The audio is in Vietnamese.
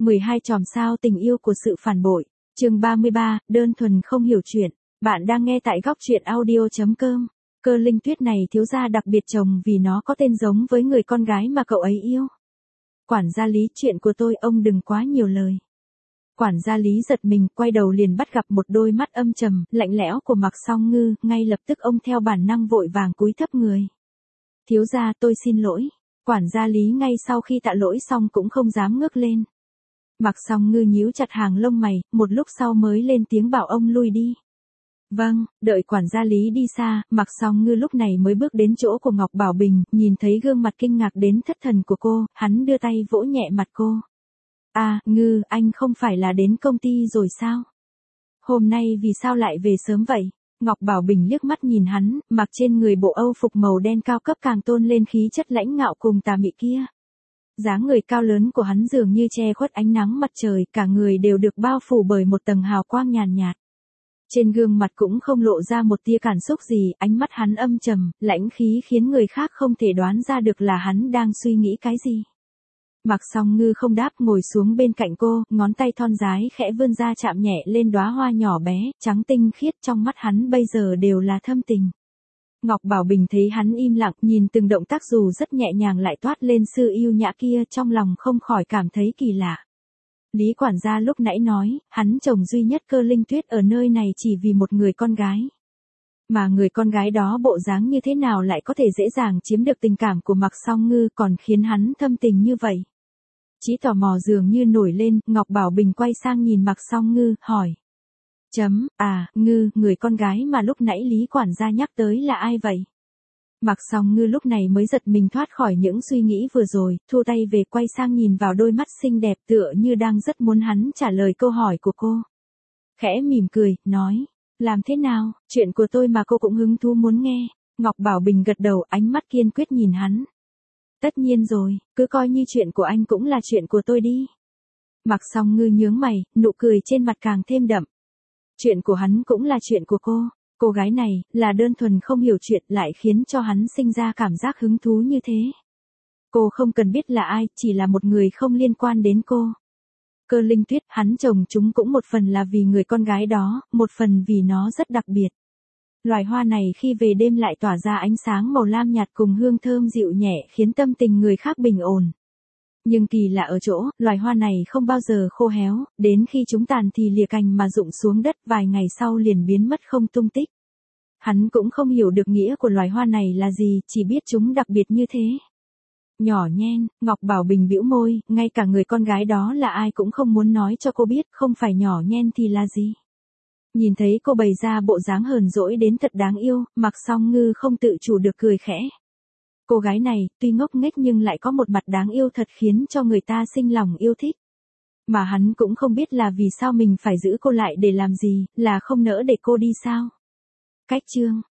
12 chòm sao tình yêu của sự phản bội. Chương 33, đơn thuần không hiểu chuyện. Bạn đang nghe tại góc truyện audio.com. Cơ Linh Tuyết này thiếu gia đặc biệt chồng vì nó có tên giống với người con gái mà cậu ấy yêu. Quản gia Lý, chuyện của tôi ông đừng quá nhiều lời. Quản gia Lý giật mình, quay đầu liền bắt gặp một đôi mắt âm trầm, lạnh lẽo của Mạc Song Ngư, ngay lập tức ông theo bản năng vội vàng cúi thấp người. Thiếu gia, tôi xin lỗi. Quản gia Lý ngay sau khi tạ lỗi xong cũng không dám ngước lên. Mạc Song Ngư nhíu chặt hàng lông mày, một lúc sau mới lên tiếng bảo ông lui đi. Vâng, đợi quản gia Lý đi xa, Mạc Song Ngư lúc này mới bước đến chỗ của Ngọc Bảo Bình, nhìn thấy gương mặt kinh ngạc đến thất thần của cô, hắn đưa tay vỗ nhẹ mặt cô. À, Ngư, anh không phải là đến công ty rồi sao? Hôm nay vì sao lại về sớm vậy? Ngọc Bảo Bình liếc mắt nhìn hắn, mặc trên người bộ Âu phục màu đen cao cấp càng tôn lên khí chất lãnh ngạo cùng tà mị kia. Dáng người cao lớn của hắn dường như che khuất ánh nắng mặt trời, cả người đều được bao phủ bởi một tầng hào quang nhàn nhạt. Trên gương mặt cũng không lộ ra một tia cảm xúc gì, ánh mắt hắn âm trầm, lãnh khí khiến người khác không thể đoán ra được là hắn đang suy nghĩ cái gì. Mạc Song Ngư không đáp, ngồi xuống bên cạnh cô, ngón tay thon dài khẽ vươn ra chạm nhẹ lên đóa hoa nhỏ bé, trắng tinh khiết, trong mắt hắn bây giờ đều là thâm tình. Ngọc Bảo Bình thấy hắn im lặng, nhìn từng động tác dù rất nhẹ nhàng lại toát lên sự yêu nhã kia, trong lòng không khỏi cảm thấy kỳ lạ. Lý quản gia lúc nãy nói, hắn chồng duy nhất Cơ Linh Tuyết ở nơi này chỉ vì một người con gái. Mà người con gái đó bộ dáng như thế nào lại có thể dễ dàng chiếm được tình cảm của Mạc Song Ngư, còn khiến hắn thâm tình như vậy. Chí tò mò dường như nổi lên, Ngọc Bảo Bình quay sang nhìn Mạc Song Ngư, hỏi. Ngư, người con gái mà lúc nãy Lý quản gia nhắc tới là ai vậy? Mạc Song Ngư lúc này mới giật mình thoát khỏi những suy nghĩ vừa rồi, thu tay về quay sang nhìn vào đôi mắt xinh đẹp tựa như đang rất muốn hắn trả lời câu hỏi của cô. Khẽ mỉm cười, nói, làm thế nào, chuyện của tôi mà cô cũng hứng thú muốn nghe. Ngọc Bảo Bình gật đầu, ánh mắt kiên quyết nhìn hắn. Tất nhiên rồi, cứ coi như chuyện của anh cũng là chuyện của tôi đi. Mạc Song Ngư nhướng mày, nụ cười trên mặt càng thêm đậm. Chuyện của hắn cũng là chuyện của cô gái này, là đơn thuần không hiểu chuyện lại khiến cho hắn sinh ra cảm giác hứng thú như thế. Cô không cần biết là ai, chỉ là một người không liên quan đến cô. Cơ Linh Tuyết, hắn chồng chúng cũng một phần là vì người con gái đó, một phần vì nó rất đặc biệt. Loài hoa này khi về đêm lại tỏa ra ánh sáng màu lam nhạt cùng hương thơm dịu nhẹ khiến tâm tình người khác bình ổn. Nhưng kỳ lạ ở chỗ, loài hoa này không bao giờ khô héo, đến khi chúng tàn thì lìa cành mà rụng xuống đất, vài ngày sau liền biến mất không tung tích. Hắn cũng không hiểu được nghĩa của loài hoa này là gì, chỉ biết chúng đặc biệt như thế. Nhỏ nhen, Ngọc Bảo Bình bĩu môi, ngay cả người con gái đó là ai cũng không muốn nói cho cô biết, không phải nhỏ nhen thì là gì. Nhìn thấy cô bày ra bộ dáng hờn dỗi đến thật đáng yêu, Mạc Song Ngư không tự chủ được cười khẽ. Cô gái này, tuy ngốc nghếch nhưng lại có một mặt đáng yêu thật khiến cho người ta sinh lòng yêu thích. Mà hắn cũng không biết là vì sao mình phải giữ cô lại để làm gì, là không nỡ để cô đi sao. Cách chương